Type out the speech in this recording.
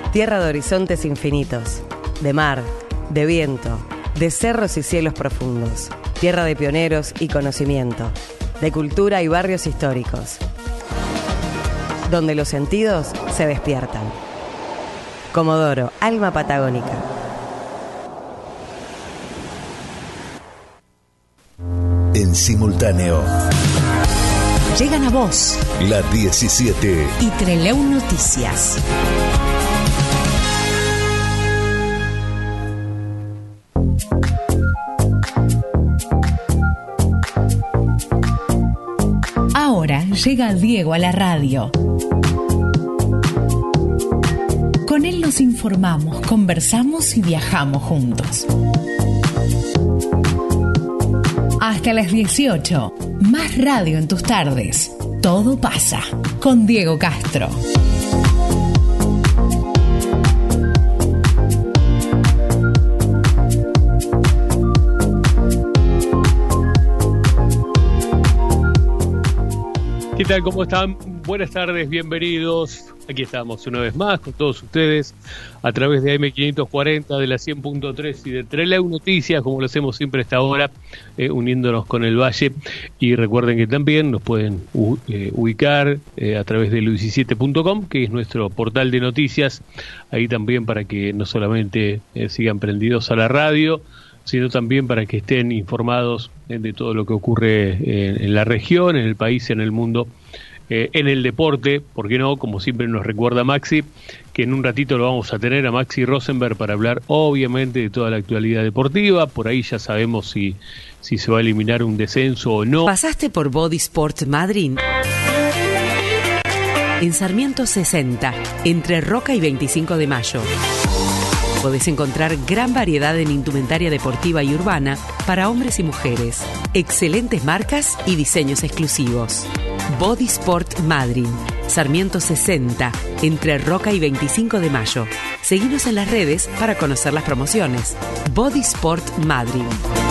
Tierra de horizontes infinitos, de mar, de viento, de cerros y cielos profundos. Tierra de pioneros y conocimiento, de cultura y barrios históricos, donde los sentidos se despiertan. Comodoro, alma patagónica. En simultáneo. Llegan a vos La 17 y Treleu Noticias. Ahora llega Diego a la radio. Con él nos informamos, conversamos y viajamos juntos. Hasta las 18, más radio en tus tardes. Todo pasa con Diego Castro. ¿Qué tal? ¿Cómo están? Buenas tardes, bienvenidos. Aquí estamos una vez más con todos ustedes a través de AM540, de la 100.3 y de Treleu Noticias, como lo hacemos siempre a esta hora, uniéndonos con el Valle. Y recuerden que también nos pueden ubicar a través de lu17.com, que es nuestro portal de noticias. Ahí también para que no solamente sigan prendidos a la radio, sino también para que estén informados de todo lo que ocurre en la región, en el país, en el mundo, en el deporte, ¿por qué no? Como siempre nos recuerda Maxi, que en un ratito lo vamos a tener a Maxi Rosenberg para hablar obviamente de toda la actualidad deportiva. Por ahí ya sabemos si se va a eliminar un descenso o no. ¿Pasaste por Body Sport Madrid? En Sarmiento 60, entre Roca y 25 de Mayo. Podés encontrar gran variedad en indumentaria deportiva y urbana para hombres y mujeres. Excelentes marcas y diseños exclusivos. Body Sport Madrid, Sarmiento 60, entre Roca y 25 de Mayo. Seguinos en las redes para conocer las promociones. Body Sport Madrid.